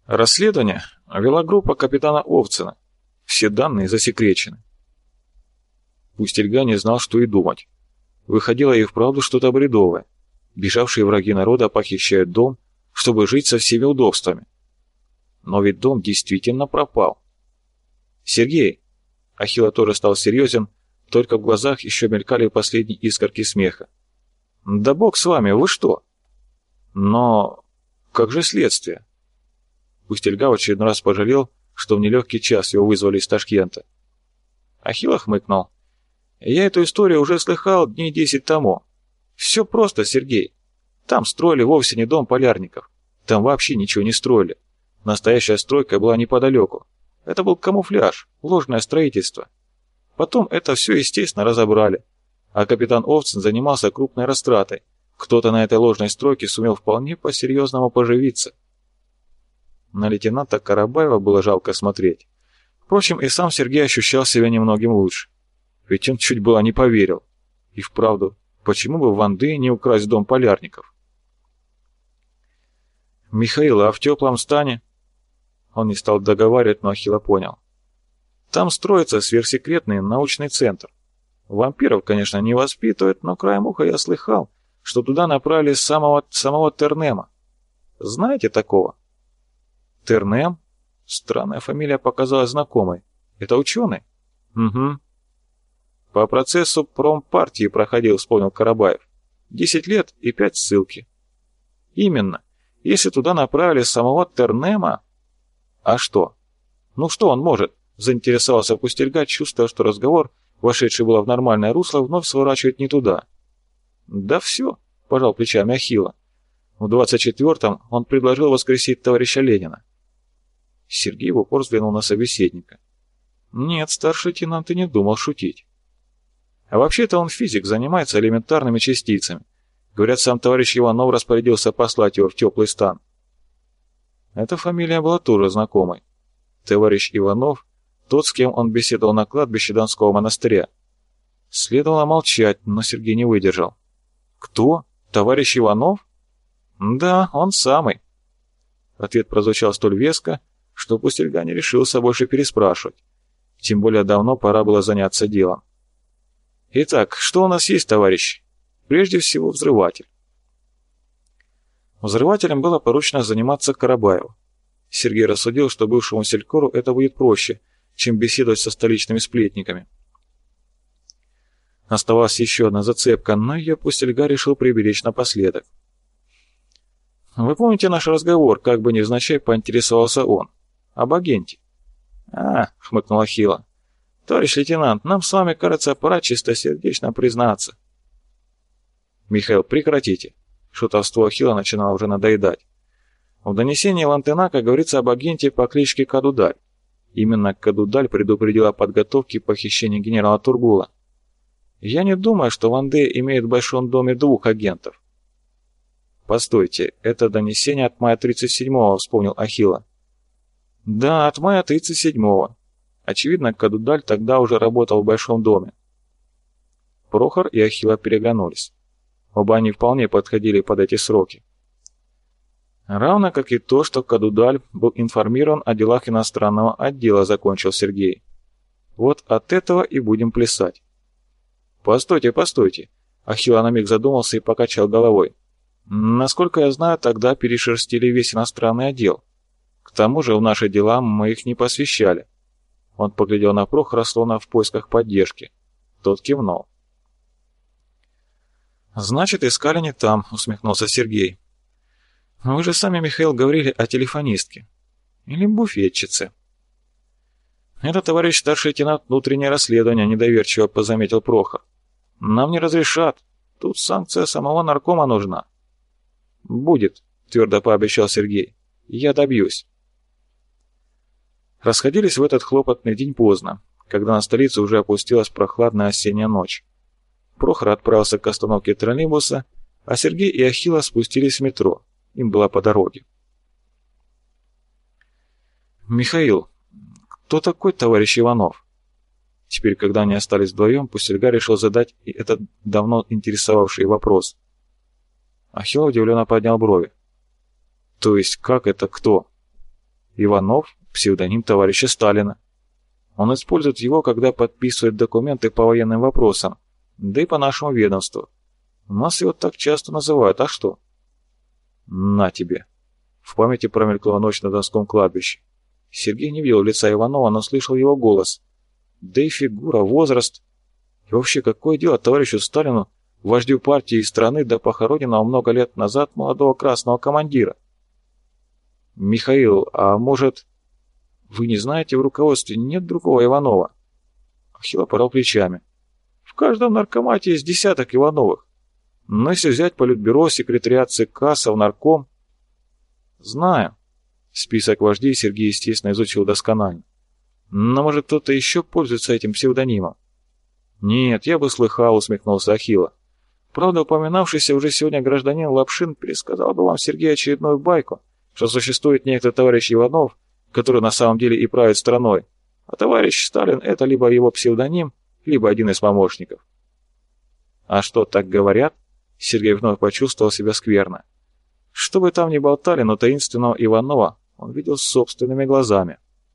Расследование вела группа капитана Овцина. Все данные засекречены. Пустельга не знал, что и думать. Выходило и вправду что-то бредовое. Бежавшие враги народа похищают дом, чтобы жить со всеми удобствами. Но ведь дом действительно пропал. «Сергей!» Ахилла тоже стал серьезен, только в глазах еще мелькали последние искорки смеха. «Да бог с вами, вы что?» «Но как же следствие?» Пустельга в очередной раз пожалел, что в нелегкий час его вызвали из Ташкента. Ахилла хмыкнул. «Я эту историю уже слыхал дней 10 тому. Все просто, Сергей. Там строили вовсе не дом полярников. Там вообще ничего не строили. Настоящая стройка была неподалеку. Это был камуфляж, ложное строительство. Потом это все, естественно, разобрали. А капитан Овцин занимался крупной растратой. Кто-то на этой ложной стройке сумел вполне по-серьезному поживиться». На лейтенанта Карабаева было жалко смотреть. Впрочем, и сам Сергей ощущал себя немногим лучше. Ведь он чуть было не поверил. И вправду, почему бы в Вандее не украсть дом полярников? «Михаил, а в теплом стане?» Он не стал договаривать, но Ахилла понял. «Там строится сверхсекретный научный центр. Вампиров, конечно, не воспитывают, но краем уха я слыхал, что туда направили самого Тернема. Знаете такого?» «Тернем?» Странная фамилия показалась знакомой. «Это ученый?» «Угу». «По процессу промпартии проходил», — вспомнил Карабаев. 10 лет и 5 ссылки». «Именно. Если туда направили самого Тернема...» «А что?» «Ну что он может?» — заинтересовался Пустельга, чувствуя, что разговор, вошедший было в нормальное русло, вновь сворачивает не туда. «Да все», — пожал плечами Ахилла. В 24-м он предложил воскресить товарища Ленина. Сергей в упор взглянул на собеседника. Нет, старший лейтенант и не думал шутить. А вообще-то он физик, занимается элементарными частицами. Говорят, сам товарищ Иванов распорядился послать его в теплый стан. Эта фамилия была тоже знакомой. Товарищ Иванов, тот, с кем он беседовал на кладбище Донского монастыря. Следовало молчать, но Сергей не выдержал. «Кто? Товарищ Иванов?» «Да, он самый». Ответ прозвучал столь веско, что Пустельга не решился больше переспрашивать. Тем более давно пора было заняться делом. «Итак, что у нас есть, товарищ?» «Прежде всего, взрыватель». Взрывателем было поручено заниматься Карабаеву. Сергей рассудил, что бывшему селькору это будет проще, чем беседовать со столичными сплетниками. Оставалась еще одна зацепка, но ее Пустельга решил приберечь напоследок. «Вы помните наш разговор?» — как бы невзначай поинтересовался он. «Об агенте». — хмыкнул Ахилла. «Товарищ лейтенант, нам с вами, кажется, пора чистосердечно признаться». «Михаил, прекратите». Шутовство Ахилла начинало уже надоедать. В донесении Лантенака говорится об агенте по кличке Кадудаль. Именно Кадудаль предупредил о подготовке похищения генерала Тургула. Я не думаю, что Вандея имеет в Большом доме 2 агентов. «Постойте, это донесение от мая 37-го», — вспомнил Ахилла. «Да, от мая 37-го. Очевидно, Кадудаль тогда уже работал в Большом доме». Прохор и Ахилла переглянулись. Оба они вполне подходили под эти сроки. Равно как и то, что Кадудаль был информирован о делах иностранного отдела, закончил Сергей. Вот от этого и будем плясать. «Постойте, постойте!» Ахилла на миг задумался и покачал головой. «Насколько я знаю, тогда перешерстили весь иностранный отдел. К тому же в наши дела мы их не посвящали». Он поглядел на Прохора, словно в поисках поддержки. Тот кивнул. «Значит, искали не там», — усмехнулся Сергей. «Вы же сами, Михаил, говорили о телефонистке. Или буфетчице». «Это, товарищ старший лейтенант, внутреннее расследование», — недоверчиво позаметил Прохор. «Нам не разрешат. Тут санкция самого наркома нужна». «Будет», — твердо пообещал Сергей. «Я добьюсь». Расходились в этот хлопотный день поздно, когда на столицу уже опустилась прохладная осенняя ночь. Прохор отправился к остановке троллейбуса, а Сергей и Ахилла спустились в метро. Им было по дороге. «Михаил, кто такой товарищ Иванов?» Теперь, когда они остались вдвоем, Пустельга решил задать и этот давно интересовавший вопрос. Ахилла удивленно поднял брови. «То есть как это кто?» Иванов – псевдоним товарища Сталина. Он использует его, когда подписывает документы по военным вопросам, да и по нашему ведомству. У нас его так часто называют, а что? На тебе. В памяти промелькнула ночь на Донском кладбище. Сергей не видел лица Иванова, но слышал его голос. Да и фигура, возраст. И вообще, какое дело товарищу Сталину, вождю партии и страны, до похороненного много лет назад молодого красного командира? Михаил, а может... Вы не знаете, в руководстве нет другого Иванова? Ахилла пожал плечами. В каждом наркомате есть десяток Ивановых. Но если взять политбюро, секретариат ЦК, совнарком... Знаю. Список вождей Сергей, естественно, изучил досконально. Но, может, кто-то еще пользуется этим псевдонимом? Нет, я бы слыхал, усмехнулся Ахилла. Правда, упоминавшийся уже сегодня гражданин Лапшин пересказал бы вам, Сергей, очередную байку, что существует некто товарищ Иванов, который на самом деле и правит страной, а товарищ Сталин — это либо его псевдоним, либо один из помощников. А что, так говорят? Сергей вновь почувствовал себя скверно. Что бы там ни болтали, но таинственного Иванова он видел собственными глазами.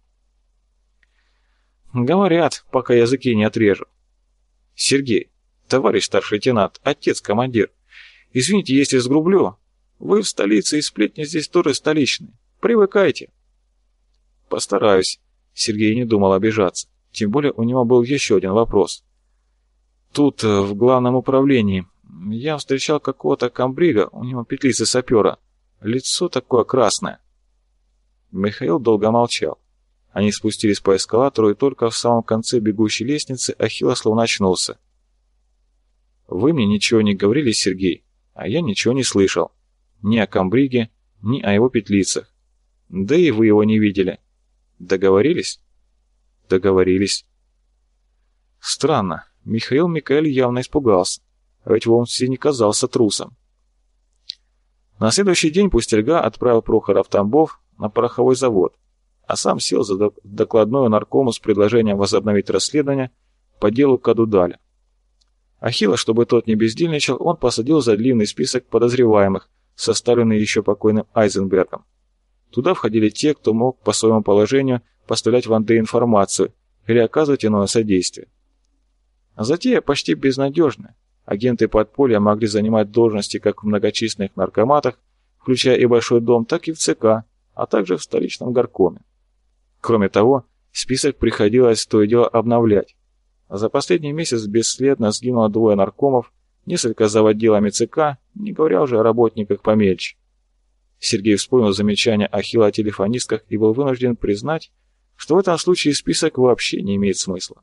Говорят, пока языки не отрежу. Сергей, товарищ старший лейтенант, отец-командир, извините, если сгрублю, вы в столице и сплетни здесь тоже столичные. Привыкайте. Постараюсь. Сергей не думал обижаться. Тем более у него был еще один вопрос. Тут, в главном управлении, я встречал какого-то комбрига, у него петлицы сапера. Лицо такое красное. Михаил долго молчал. Они спустились по эскалатору, и только в самом конце бегущей лестницы Ахилла словно очнулся. «Вы мне ничего не говорили, Сергей, а я ничего не слышал. Ни о комбриге, ни о его петлицах. Да и вы его не видели. Договорились?» «Договорились». Странно, Михаил Микаэль явно испугался, а ведь вовсе не казался трусом. На следующий день Пустельга отправил Прохора в Тамбов на пороховой завод, а сам сел за докладную наркому с предложением возобновить расследование по делу Кадудаля. Ахилла, чтобы тот не бездельничал, он посадил за длинный список подозреваемых, составленный еще покойным Айзенбергом. Туда входили те, кто мог по своему положению поставлять в Андре информацию или оказывать иное содействие. Затея почти безнадежная. Агенты подполья могли занимать должности как в многочисленных наркоматах, включая и Большой дом, так и в ЦК, а также в столичном горкоме. Кроме того, список приходилось то и дело обновлять. За последний месяц бесследно сгинуло 2 наркомов, несколько заводделами ЦК, не говоря уже о работниках помельче. Сергей вспомнил замечание Ахилла о телефонистках и был вынужден признать, что в этом случае список вообще не имеет смысла.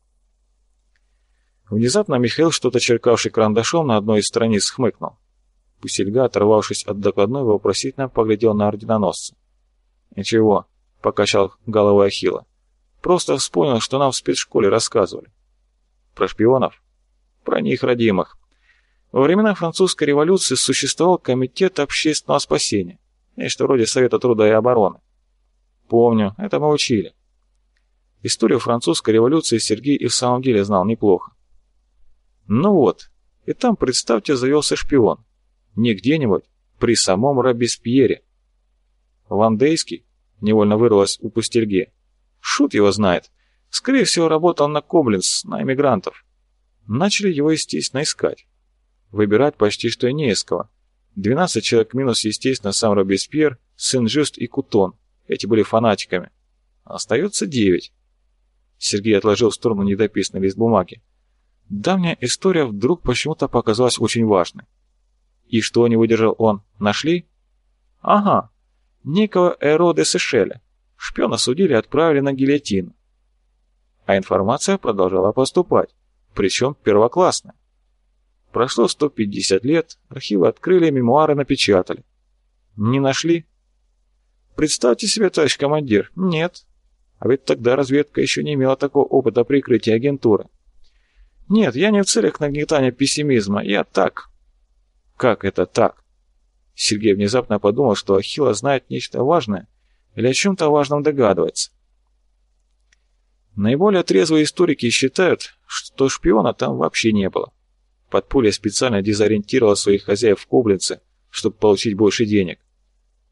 Внезапно Михаил, что-то черкавший карандашом на одной из страниц, хмыкнул. Пустельга, оторвавшись от докладной, вопросительно поглядел на орденоносца. «Ничего», — покачал головой Ахилла. «Просто вспомнил, что нам в спецшколе рассказывали». «Про шпионов?» «Про них, родимых. Во времена французской революции существовал комитет общественного спасения, нечто вроде Совета труда и обороны. Помню, это мы учили. Историю французской революции Сергей и в самом деле знал неплохо. Ну вот, и там, представьте, завелся шпион. Не где-нибудь, при самом Робеспьере. Вандейский, невольно вырвалось у Пустельги. Шут его знает. Скорее всего, работал на Коблинц, на эмигрантов. Начали его, естественно, искать. Выбирать почти что и не из кого. 12 человек минус, естественно, сам Робеспьер, Сен-Жюст и Кутон. Эти были фанатиками. Остается 9. Сергей отложил в сторону недописанный лист бумаги. Давняя история вдруг почему-то показалась очень важной. И что не выдержал он? Нашли? Ага. Некого Эро де Сешеля. Шпиона судили и отправили на гильотину. А информация продолжала поступать. Причем первоклассная. Прошло 150 лет, архивы открыли, мемуары напечатали. Не нашли? Представьте себе, товарищ командир, нет. А ведь тогда разведка еще не имела такого опыта прикрытия агентуры. Нет, я не в целях нагнетания пессимизма, я так. Как это так? Сергей внезапно подумал, что Ахилла знает нечто важное или о чем-то важном догадывается. Наиболее трезвые историки считают, что шпиона там вообще не было. Подполье специально дезориентировало своих хозяев в Коблинце, чтобы получить больше денег.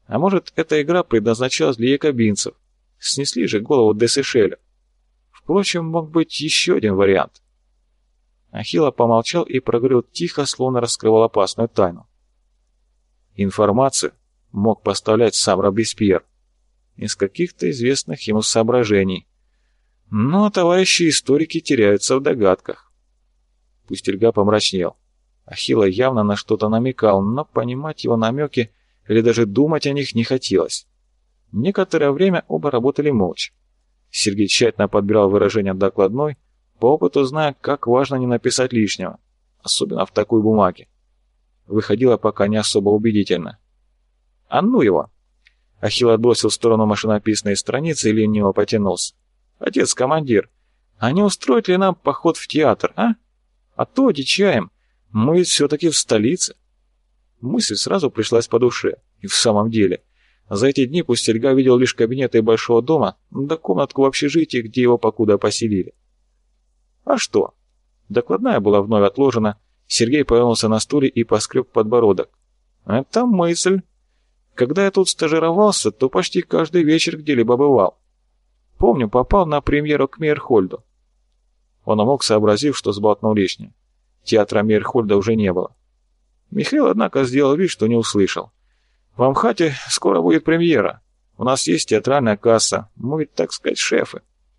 А может, эта игра предназначалась для якобинцев? Снесли же голову де Сешеля. Впрочем, мог быть еще один вариант. Ахилла помолчал и проговорил тихо, словно раскрывал опасную тайну. Информацию мог поставлять сам Робеспьер из каких-то известных ему соображений. Но товарищи историки теряются в догадках. Пустельга помрачнел. Ахилла явно на что-то намекал, но понимать его намеки или даже думать о них не хотелось. Некоторое время оба работали молча. Сергей тщательно подбирал выражения докладной, по опыту зная, как важно не написать лишнего, особенно в такой бумаге. Выходило пока не особо убедительно. «А ну его!» Ахилл отбросил в сторону машинописные страницы и лениво потянулся. «Отец-командир, а не устроить ли нам поход в театр, а? А то одичаем, мы ведь все-таки в столице». Мысль сразу пришлась по душе. И в самом деле, за эти дни Пустельга видел лишь кабинеты большого дома, да комнатку в общежитии, где его покуда поселили. А что? Докладная была вновь отложена, Сергей повернулся на стуле и поскреб подбородок. Это мысль. Когда я тут стажировался, то почти каждый вечер где-либо бывал. Помню, попал на премьеру к Мейерхольду. Он умолк, сообразив, что сболтнул лишнее. Театра Мейерхольда уже не было. Михаил, однако, сделал вид, что не услышал. В Амхате скоро будет премьера. У нас есть театральная касса. Мы ведь, так сказать, шефы.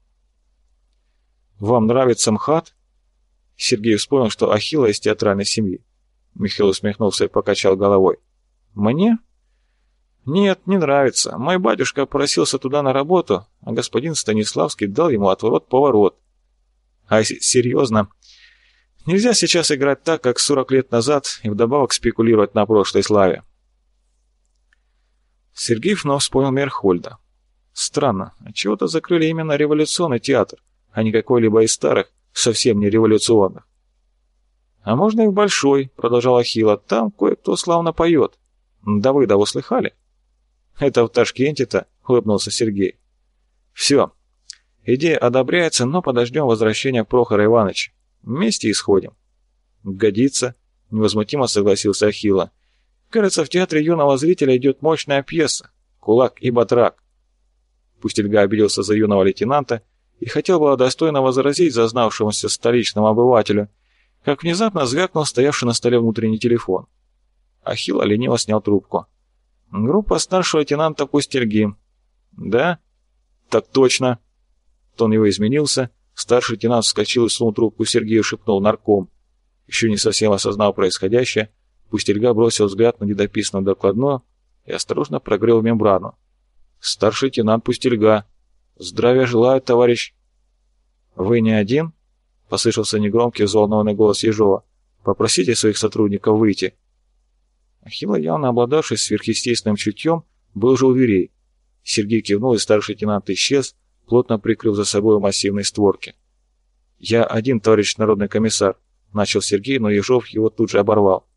Вам нравится МХАТ? Сергей вспомнил, что Ахилла из театральной семьи. Михаил усмехнулся и покачал головой. Мне? Нет, не нравится. Мой батюшка просился туда на работу, а господин Станиславский дал ему отворот-поворот. А если серьезно, нельзя сейчас играть так, как 40 лет назад, и вдобавок спекулировать на прошлой славе. Сергей вновь вспомнил Мейерхольда. Странно, отчего-то закрыли именно революционный театр, а не какой-либо из старых, совсем не революционных. «А можно и в Большой», — продолжал Ахилла, — «там кое-кто славно поет. Давыдову слыхали?» «Это в Ташкенте-то», — улыбнулся Сергей. «Все. Идея одобряется, но подождем возвращения Прохора Ивановича. Вместе исходим». «Годится», — невозмутимо согласился Ахилла. «Кажется, в театре юного зрителя идет мощная пьеса «Кулак и батрак». Пустельга обиделся за юного лейтенанта и хотел было достойно возразить зазнавшемуся столичному обывателю, как внезапно звякнул стоявший на столе внутренний телефон. Ахилл лениво снял трубку. «Группа старшего лейтенанта Пустельги». «Да?» «Так точно». Тон его изменился. Старший лейтенант вскочил и сунул трубку Сергею, шепнул нарком. Еще не совсем осознав происходящее, Пустельга бросил взгляд на недописанную докладную и осторожно прогрел мембрану. «Старший лейтенант Пустельга. Здравия желаю, товарищ». «Вы не один?» — послышался негромкий взволнованный голос Ежова. «Попросите своих сотрудников выйти». Ахилла, явно обладавший сверхъестественным чутьем, был уже у дверей. Сергей кивнул, и старший лейтенант исчез, плотно прикрыв за собой массивные створки. «Я один, товарищ народный комиссар», — начал Сергей, но Ежов его тут же оборвал.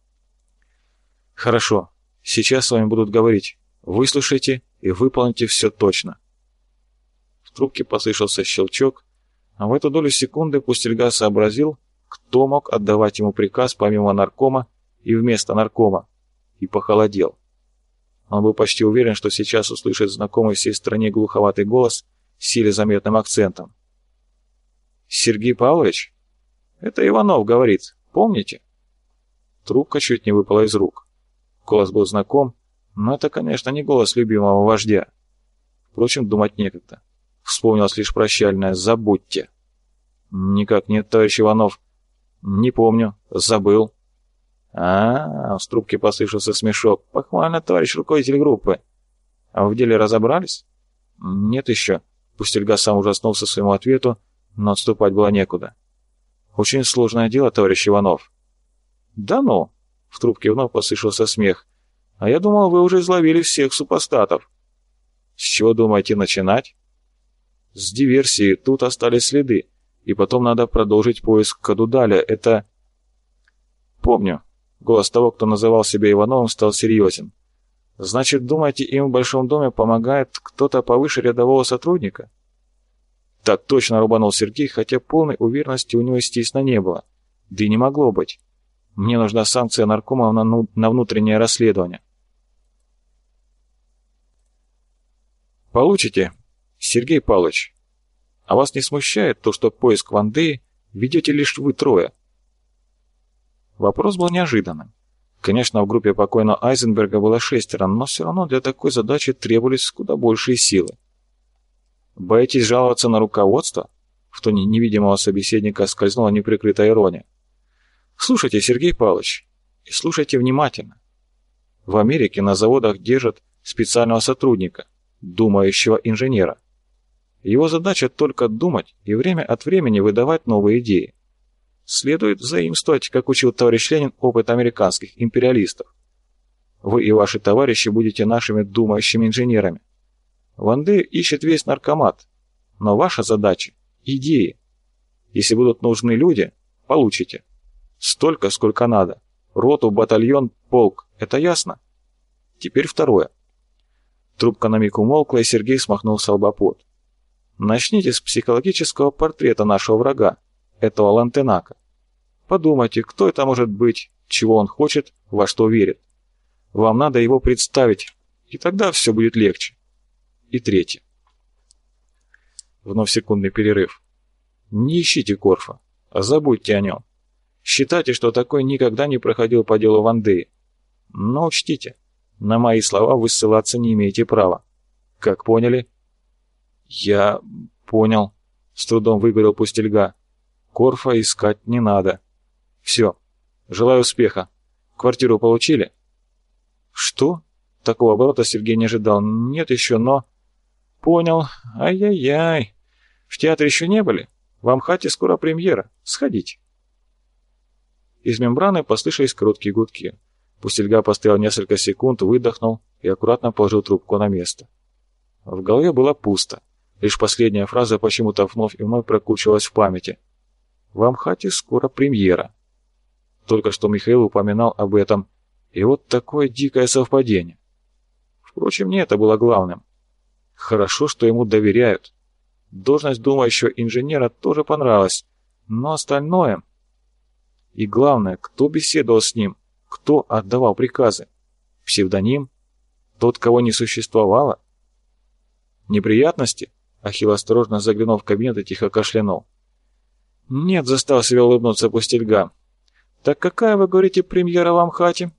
«Хорошо, сейчас с вами будут говорить. Выслушайте и выполните все точно». В трубке послышался щелчок, а в эту долю секунды Пустельга сообразил, кто мог отдавать ему приказ помимо наркома и вместо наркома, и похолодел. Он был почти уверен, что сейчас услышит знакомый всей стране глуховатый голос с еле заметным акцентом. «Сергей Павлович? Это Иванов говорит, помните?» Трубка чуть не выпала из рук. Голос был знаком, но это, конечно, не голос любимого вождя. Впрочем, думать некогда. Вспомнилось лишь прощальное «забудьте». «Никак нет, товарищ Иванов. Не помню. Забыл». В трубке послышался смешок. «Похвально, товарищ руководитель группы. А вы в деле разобрались?» «Нет еще». Пустельга сам ужаснулся своему ответу, но отступать было некуда. «Очень сложное дело, товарищ Иванов». «Да ну!» — в трубке вновь послышался смех. «А я думал, вы уже изловили всех супостатов». «С чего думаете начинать?» «С диверсии. Тут остались следы. И потом надо продолжить поиск Кадудаля. Это...» «Помню». Голос того, кто называл себя Ивановым, стал серьезен. «Значит, думаете, им в Большом доме помогает кто-то повыше рядового сотрудника?» «Так точно», — рубанул Сергей, хотя полной уверенности у него, естественно, не было. Да и не могло быть. «Мне нужна санкция наркома на внутреннее расследование». Получите, Сергей Павлович. А вас не смущает то, что поиск Вандеи ведете лишь вы трое? Вопрос был неожиданным. Конечно, в группе покойного Айзенберга было 6, но все равно для такой задачи требовались куда большие силы. Боитесь жаловаться на руководство? В тоне невидимого собеседника скользнула неприкрытая ирония. Слушайте, Сергей Павлович, и слушайте внимательно. В Америке на заводах держат специального сотрудника, думающего инженера. Его задача только думать и время от времени выдавать новые идеи. Следует заимствовать, как учил товарищ Ленин, опыт американских империалистов. Вы и ваши товарищи будете нашими думающими инженерами. Вандею ищет весь наркомат, но ваша задача – идеи. Если будут нужны люди, получите. Столько, сколько надо. Роту, батальон, полк. Это ясно? Теперь второе. Трубка на миг умолкла, и Сергей смахнул с лба пот. Начните с психологического портрета нашего врага, этого Лантенака. Подумайте, кто это может быть, чего он хочет, во что верит. Вам надо его представить, и тогда все будет легче. И третье. Вновь секундный перерыв. Не ищите Корфа, а забудьте о нем. Считайте, что такой никогда не проходил по делу Вандеи. Но учтите, на мои слова вы ссылаться не имеете права. Как поняли? Я понял, с трудом выговорил Пустельга. Корфа искать не надо. Все. Желаю успеха. Квартиру получили? Что? Такого оборота Сергей не ожидал. Нет еще, но... Понял. Ай-яй-яй. В театре еще не были? В Амхате скоро премьера. Сходите. Из мембраны послышались короткие гудки. Пустельга постоял несколько секунд, выдохнул и аккуратно положил трубку на место. В голове было пусто. Лишь последняя фраза почему-то вновь и вновь прокручивалась в памяти. В Амхате скоро премьера. Только что Михаил упоминал об этом, и вот такое дикое совпадение. Впрочем, не это было главным. Хорошо, что ему доверяют. Должность думающего инженера тоже понравилась, но остальное... И главное, кто беседовал с ним, кто отдавал приказы? Псевдоним? Тот, кого не существовало? Неприятности? Ахилл осторожно заглянул в кабинет и тихо кашлянул. «Нет», — заставил себя улыбнуться Пустельга. «Так какая, вы говорите, премьера в Амхате?»